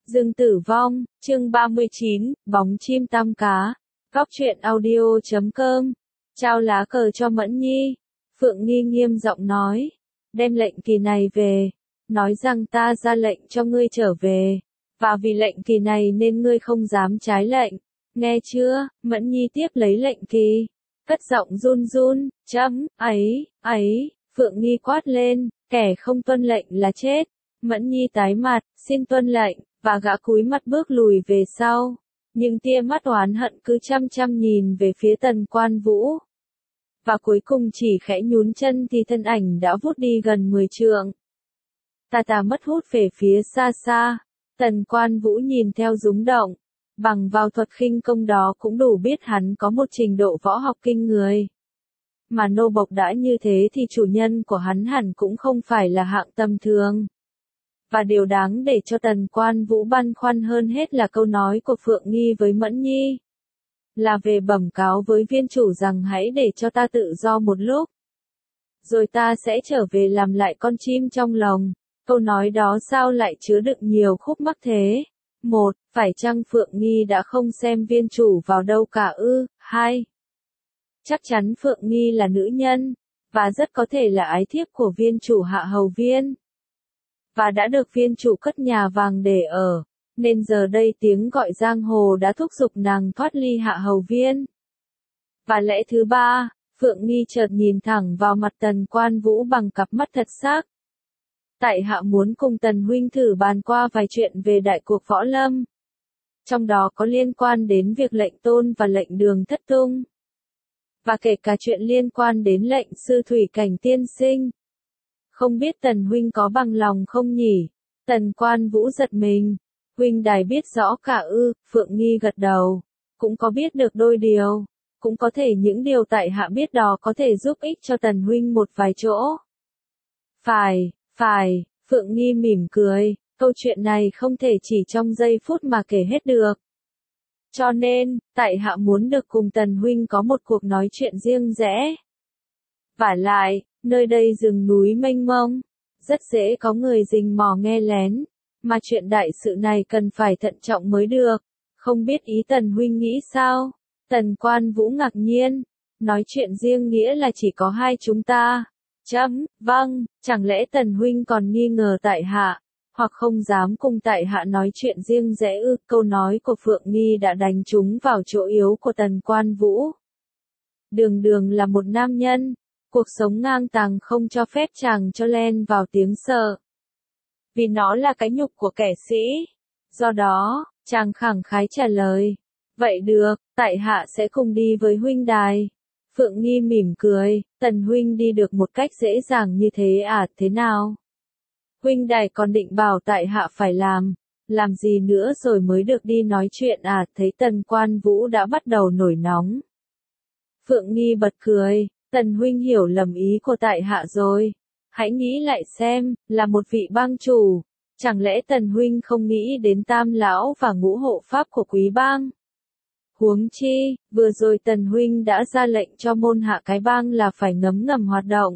Dương Tử Vong, chương 39, bóng chim tam cá. Góc truyện audio.com. Trao lá cờ cho Mẫn Nhi. Phượng Nghi nghiêm giọng nói. Đem lệnh kỳ này về. Nói rằng ta ra lệnh cho ngươi trở về. Và vì lệnh kỳ này nên ngươi không dám trái lệnh. Nghe chưa? Mẫn Nhi tiếp lấy lệnh kỳ. Cất giọng run run. Ấy. Phượng Nghi quát lên. Kẻ không tuân lệnh là chết. Mẫn Nhi tái mặt, xin tuân lệnh, và gã cúi mặt bước lùi về sau. Nhưng tia mắt oán hận cứ chăm nhìn về phía Tần Quan Vũ. Và cuối cùng chỉ khẽ nhún chân thì thân ảnh đã vút đi gần 10 trượng. Tà mất hút về phía xa xa. Tần Quan Vũ nhìn theo rúng động. Bằng vào thuật khinh công đó cũng đủ biết hắn có một trình độ võ học kinh người. Mà nô bộc đã như thế thì chủ nhân của hắn hẳn cũng không phải là hạng tầm thường. Và điều đáng để cho Tần Quan Vũ băn khoăn hơn hết là câu nói của Phượng Nghi với Mẫn Nhi. Là về bẩm cáo với viên chủ rằng hãy để cho ta tự do một lúc. Rồi ta sẽ trở về làm lại con chim trong lồng. Câu nói đó sao lại chứa đựng nhiều khúc mắc thế? 1. Phải chăng Phượng Nghi đã không xem viên chủ vào đâu cả ư? 2. Chắc chắn Phượng Nghi là nữ nhân, và rất có thể là ái thiếp của viên chủ Hạ Hầu Viên. Và đã được viên chủ cất nhà vàng để ở, nên giờ đây tiếng gọi giang hồ đã thúc giục nàng thoát ly Hạ Hầu Viên. Và lẽ thứ ba, Phượng Nghi chợt nhìn thẳng vào mặt Tần Quan Vũ bằng cặp mắt thật sắc. Tại hạ muốn cùng Tần huynh thử bàn qua vài chuyện về đại cuộc võ lâm. Trong đó có liên quan đến việc lệnh tôn và lệnh đường thất tung. Và kể cả chuyện liên quan đến lệnh sư thủy cảnh tiên sinh. Không biết Tần huynh có bằng lòng không nhỉ? Tần Quan Vũ giật mình. Huynh đài biết rõ cả ư? Phượng Nghi gật đầu. Cũng có biết được đôi điều. Cũng có thể những điều tại hạ biết đó có thể giúp ích cho Tần huynh một vài chỗ. Phải, Phượng Nghi mỉm cười. Câu chuyện này không thể chỉ trong giây phút mà kể hết được. Cho nên, tại hạ muốn được cùng Tần huynh có một cuộc nói chuyện riêng rẽ. Vả lại, nơi đây rừng núi mênh mông, rất dễ có người rình mò nghe lén, mà chuyện đại sự này cần phải thận trọng mới được. Không biết ý Tần huynh nghĩ sao? Tần Quan Vũ ngạc nhiên, nói chuyện riêng nghĩa là chỉ có hai chúng ta. Vâng, chẳng lẽ Tần huynh còn nghi ngờ tại hạ, hoặc không dám cùng tại hạ nói chuyện riêng rẽ ư? Câu nói của Phượng Nghi đã đánh trúng vào chỗ yếu của Tần Quan Vũ. Đường là một nam nhân, cuộc sống ngang tàng không cho phép chàng cho len vào tiếng sợ. Vì nó là cái nhục của kẻ sĩ. Do đó, chàng khẳng khái trả lời. Vậy được, tại hạ sẽ cùng đi với huynh đài. Phượng Nghi mỉm cười, Tần huynh đi được một cách dễ dàng như thế à? Thế nào? Huynh đài còn định bảo tại hạ phải làm gì nữa rồi mới được đi nói chuyện à? Thấy Tần Quan Vũ đã bắt đầu nổi nóng. Phượng Nghi bật cười, Tần huynh hiểu lầm ý của tại hạ rồi. Hãy nghĩ lại xem, là một vị bang chủ, chẳng lẽ Tần huynh không nghĩ đến Tam lão và Ngũ hộ pháp của quý bang? Huống chi, vừa rồi Tần huynh đã ra lệnh cho môn hạ cái bang là phải ngầm hoạt động.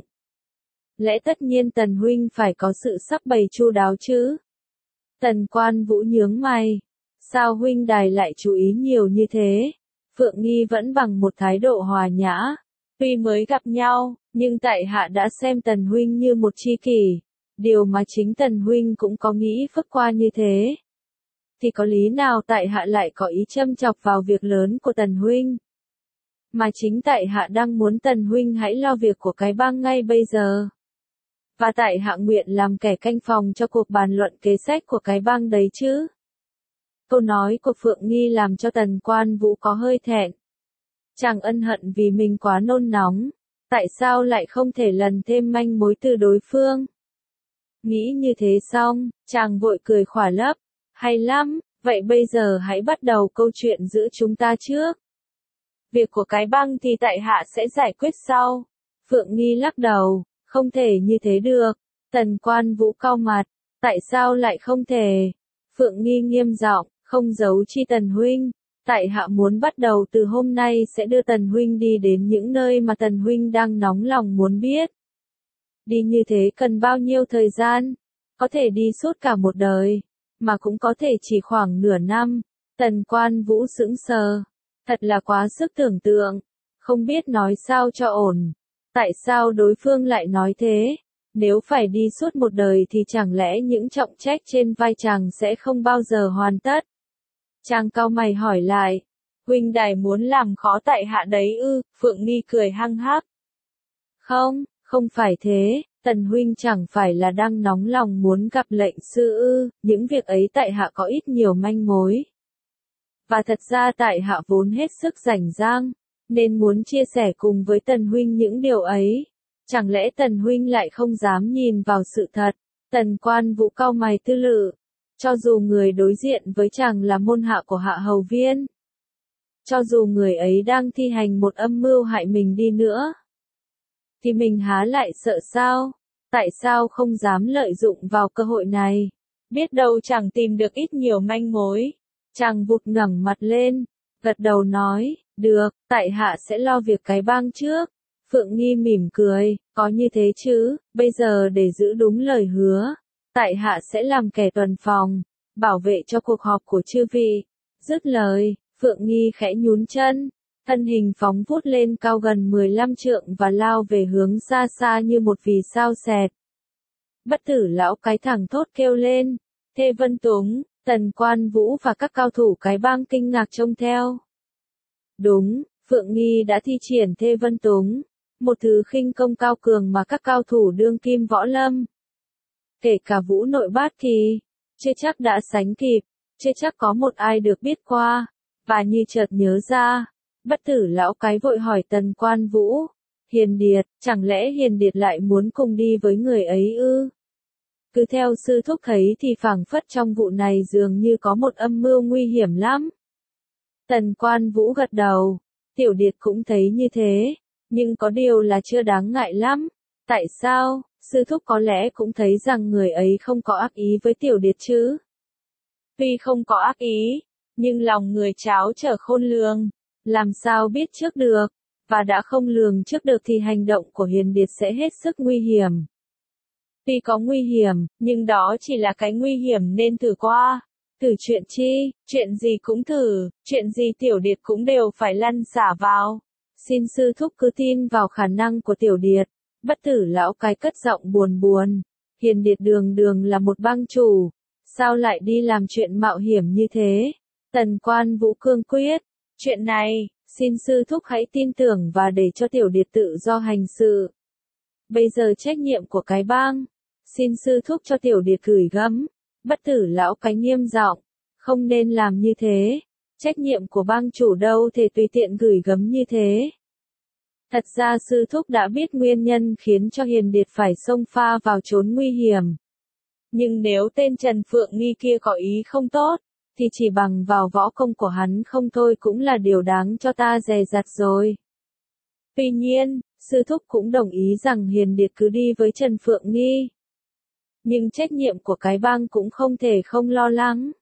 Lẽ tất nhiên Tần huynh phải có sự sắp bày chu đáo chứ? Tần Quan Vũ nhướng mày. Sao huynh đài lại chú ý nhiều như thế? Phượng Nghi vẫn bằng một thái độ hòa nhã. Tuy mới gặp nhau, nhưng tại hạ đã xem Tần huynh như một tri kỷ. Điều mà chính Tần huynh cũng có nghĩ phức qua như thế. Thì có lý nào tại hạ lại có ý châm chọc vào việc lớn của Tần huynh? Mà chính tại hạ đang muốn Tần huynh hãy lo việc của cái bang ngay bây giờ. Và tại hạ nguyện làm kẻ canh phòng cho cuộc bàn luận kế sách của cái bang đấy chứ. Câu nói của Phượng Nghi làm cho Tần Quan Vũ có hơi thẹn. Chàng ân hận vì mình quá nôn nóng. Tại sao lại không thể lần thêm manh mối từ đối phương? Nghĩ như thế xong, chàng vội cười khỏa lấp. Hay lắm, vậy bây giờ hãy bắt đầu câu chuyện giữa chúng ta trước. Việc của cái bang thì tại hạ sẽ giải quyết sau. Phượng Nghi lắc đầu, không thể như thế được. Tần Quan Vũ cau mặt, tại sao lại không thể? Phượng Nghi nghiêm giọng, không giấu chi Tần huynh. Tại hạ muốn bắt đầu từ hôm nay sẽ đưa Tần huynh đi đến những nơi mà Tần huynh đang nóng lòng muốn biết. Đi như thế cần bao nhiêu thời gian? Có thể đi suốt cả một đời. mà cũng có thể chỉ khoảng nửa năm. Tần Quan Vũ sững sờ. Thật là quá sức tưởng tượng. Không biết nói sao cho ổn. Tại sao đối phương lại nói thế? Nếu phải đi suốt một đời thì chẳng lẽ những trọng trách trên vai chàng sẽ không bao giờ hoàn tất? Chàng cau mày hỏi lại. Huynh đài muốn làm khó tại hạ đấy ư? Phượng Nghi cười hăng hắc. Không, không phải thế. Tần huynh chẳng phải là đang nóng lòng muốn gặp lệnh sư ư? Những việc ấy tại hạ có ít nhiều manh mối. Và thật ra tại hạ vốn hết sức rảnh rang, nên muốn chia sẻ cùng với Tần huynh những điều ấy. Chẳng lẽ Tần huynh lại không dám nhìn vào sự thật? Tần Quan Vũ cau mày tư lự. Cho dù người đối diện với chàng là môn hạ của Hạ Hầu Viên, cho dù người ấy đang thi hành một âm mưu hại mình đi nữa, thì mình há lại sợ sao? Tại sao không dám lợi dụng vào cơ hội này? Biết đâu chàng tìm được ít nhiều manh mối. Chàng vụt ngẩng mặt lên, gật đầu nói, được, tại hạ sẽ lo việc cái bang trước. Phượng Nghi mỉm cười, có như thế chứ, bây giờ để giữ đúng lời hứa, tại hạ sẽ làm kẻ tuần phòng, bảo vệ cho cuộc họp của chư vị. Dứt lời, Phượng Nghi khẽ nhún chân, thân hình phóng vút lên cao gần 15 trượng và lao về hướng xa xa như một vì sao xẹt. Bất tử lão cái thẳng thốt kêu lên, Thê Vân Túng. Tần Quan Vũ và các cao thủ cái bang kinh ngạc trông theo. Đúng, Phượng Nghi đã thi triển Thê Vân Túng, một thứ khinh công cao cường mà các cao thủ đương kim võ lâm, kể cả Vũ Nội Bát Kỳ, chưa chắc đã sánh kịp, chưa chắc có một ai được biết qua. Và như chợt nhớ ra, bất tử lão cái vội hỏi Tần Quan Vũ, Hiền Điệt, chẳng lẽ Hiền Điệt lại muốn cùng đi với người ấy ư? Cứ theo sư thúc thấy thì phảng phất trong vụ này dường như có một âm mưu nguy hiểm lắm. Tần Quan Vũ gật đầu, Tiểu Điệt cũng thấy như thế, nhưng có điều là chưa đáng ngại lắm. Tại sao? Sư thúc có lẽ cũng thấy rằng người ấy không có ác ý với Tiểu Điệt chứ? Tuy không có ác ý, nhưng lòng người cháo trở khôn lường, làm sao biết trước được, và đã không lường trước được thì hành động của Hiền Điệt sẽ hết sức nguy hiểm. Tuy có nguy hiểm, nhưng đó chỉ là cái nguy hiểm nên thử qua. Thử chuyện chi, chuyện gì cũng thử, chuyện gì Tiểu Điệt cũng đều phải lăn xả vào. Xin sư thúc cứ tin vào khả năng của Tiểu Điệt. Bất tử lão cái cất giọng buồn buồn. Hiền Điệt đường đường là một bang chủ, sao lại đi làm chuyện mạo hiểm như thế? Tần Quan Vũ cương quyết, chuyện này, xin sư thúc hãy tin tưởng và để cho Tiểu Điệt tự do hành sự. Bây giờ trách nhiệm của cái bang, xin sư thúc cho Tiểu Điệt gửi gắm. Bất tử lão cái nghiêm giọng, không nên làm như thế, trách nhiệm của bang chủ đâu thể tùy tiện gửi gắm như thế. Thật ra sư thúc đã biết nguyên nhân khiến cho Hiền Điệt phải xông pha vào chốn nguy hiểm. Nhưng nếu tên Trần Phượng Nghi kia có ý không tốt, thì chỉ bằng vào võ công của hắn không thôi cũng là điều đáng cho ta dè dặt rồi. Tuy nhiên, sư thúc cũng đồng ý rằng Hiền Điệt cứ đi với Trần Phượng Nghi. Nhưng trách nhiệm của cái bang cũng không thể không lo lắng.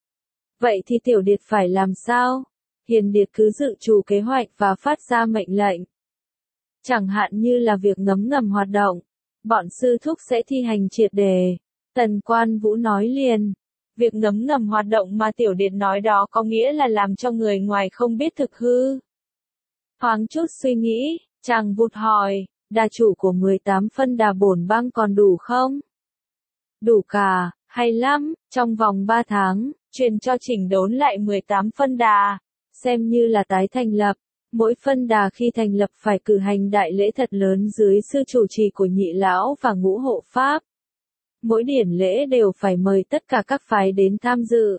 Vậy thì Tiểu Điệt phải làm sao? Hiền Điệt cứ dự trù kế hoạch và phát ra mệnh lệnh. Chẳng hạn như là việc ngấm ngầm hoạt động, bọn sư thúc sẽ thi hành triệt đề. Tần Quan Vũ nói liền, việc ngấm ngầm hoạt động mà Tiểu Điệt nói đó có nghĩa là làm cho người ngoài không biết thực hư. Thoáng chút suy nghĩ, chàng vụt hỏi, đà chủ của 18 phân đà bổn bang còn đủ không? Đủ cả, hay lắm, trong vòng 3 tháng, truyền cho chỉnh đốn lại 18 phân đà, xem như là tái thành lập. Mỗi phân đà khi thành lập phải cử hành đại lễ thật lớn dưới sự chủ trì của nhị lão và ngũ hộ pháp. Mỗi điển lễ đều phải mời tất cả các phái đến tham dự.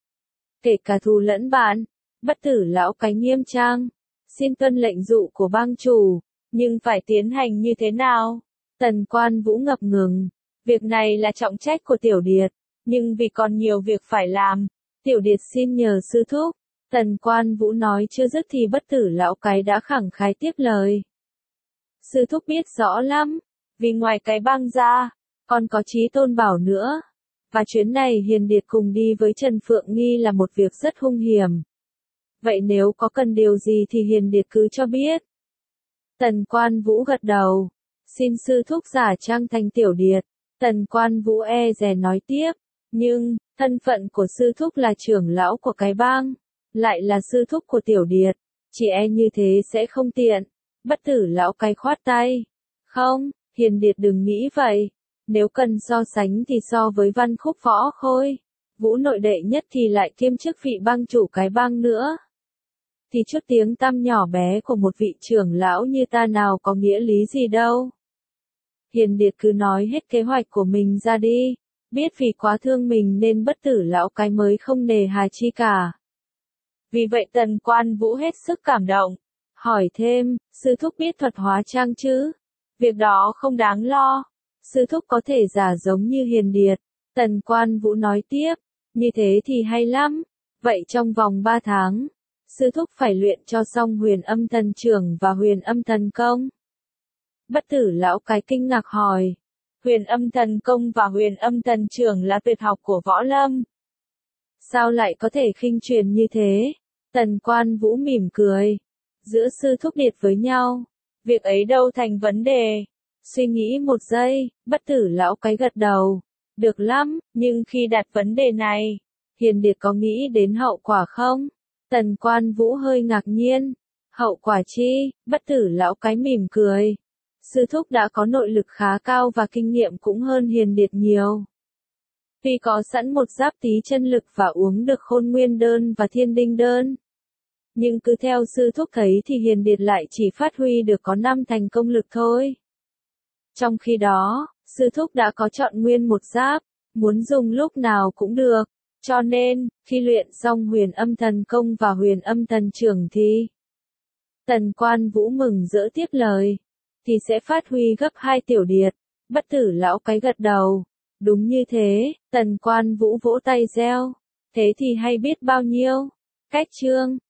Kể cả thù lẫn bạn, bất tử lão cái nghiêm trang. Xin tuân lệnh dụ của bang chủ, nhưng phải tiến hành như thế nào? Tần Quan Vũ ngập ngừng. Việc này là trọng trách của Tiểu Điệt, nhưng vì còn nhiều việc phải làm, Tiểu Điệt xin nhờ sư thúc. Tần Quan Vũ nói chưa dứt thì bất tử lão cái đã khẳng khái tiếp lời. Sư thúc biết rõ lắm, vì ngoài cái bang ra, còn có Chí Tôn Bảo nữa. Và chuyến này Hiền Điệt cùng đi với Trần Phượng Nghi là một việc rất hung hiểm. Vậy nếu có cần điều gì thì Hiền Điệt cứ cho biết. Tần Quan Vũ gật đầu. Xin sư thúc giả trang thành Tiểu Điệt. Tần Quan Vũ e dè nói tiếp. Nhưng, thân phận của sư thúc là trưởng lão của cái bang, lại là sư thúc của Tiểu Điệt, chỉ e như thế sẽ không tiện. Bất tử lão cái khoát tay. Không, Hiền Điệt đừng nghĩ vậy. Nếu cần so sánh thì so với Văn Khúc Võ Khôi, Vũ nội đệ nhất thì lại kiêm chức vị bang chủ cái bang nữa. Thì chút tiếng tăm nhỏ bé của một vị trưởng lão như ta nào có nghĩa lý gì đâu. Hiền Điệt cứ nói hết kế hoạch của mình ra đi, biết vì quá thương mình nên bất tử lão cái mới không nề hà chi cả. Vì vậy Tần Quan Vũ hết sức cảm động, hỏi thêm, sư thúc biết thuật hóa trang chứ? Việc đó không đáng lo, sư thúc có thể giả giống như Hiền Điệt. Tần Quan Vũ nói tiếp, như thế thì hay lắm, vậy trong vòng 3 tháng, sư thúc phải luyện cho xong Huyền Âm Thần Trưởng và Huyền Âm Thần Công. Bất tử lão cái kinh ngạc hỏi, Huyền Âm Thần Công và Huyền Âm Thần Trưởng là tuyệt học của võ lâm. Sao lại có thể khinh truyền như thế? Tần Quan Vũ mỉm cười. Giữa sư thúc Điệt với nhau, việc ấy đâu thành vấn đề. Suy nghĩ một giây, bất tử lão cái gật đầu. Được lắm, nhưng khi đặt vấn đề này, Hiền Điệt có nghĩ đến hậu quả không? Tần Quan Vũ hơi ngạc nhiên. Hậu quả chi? Bất tử lão cái mỉm cười. Sư thúc đã có nội lực khá cao và kinh nghiệm cũng hơn Hiền Điệt nhiều. Tuy có sẵn một giáp tí chân lực và uống được Khôn Nguyên đơn và Thiên Đinh đơn, nhưng cứ theo sư thúc thấy thì Hiền Điệt lại chỉ phát huy được có 5 thành công lực thôi. Trong khi đó, sư thúc đã có chọn nguyên một giáp, muốn dùng lúc nào cũng được, cho nên, khi luyện xong Huyền Âm Thần Công và Huyền Âm Thần Trưởng thì Tần Quan Vũ mừng rỡ tiếp lời, thì sẽ phát huy gấp 2 Tiểu Điệt. Bất tử lão cái gật đầu. Đúng như thế, Tần Quan Vũ vỗ tay reo. Thế thì hay biết bao nhiêu. Cách chương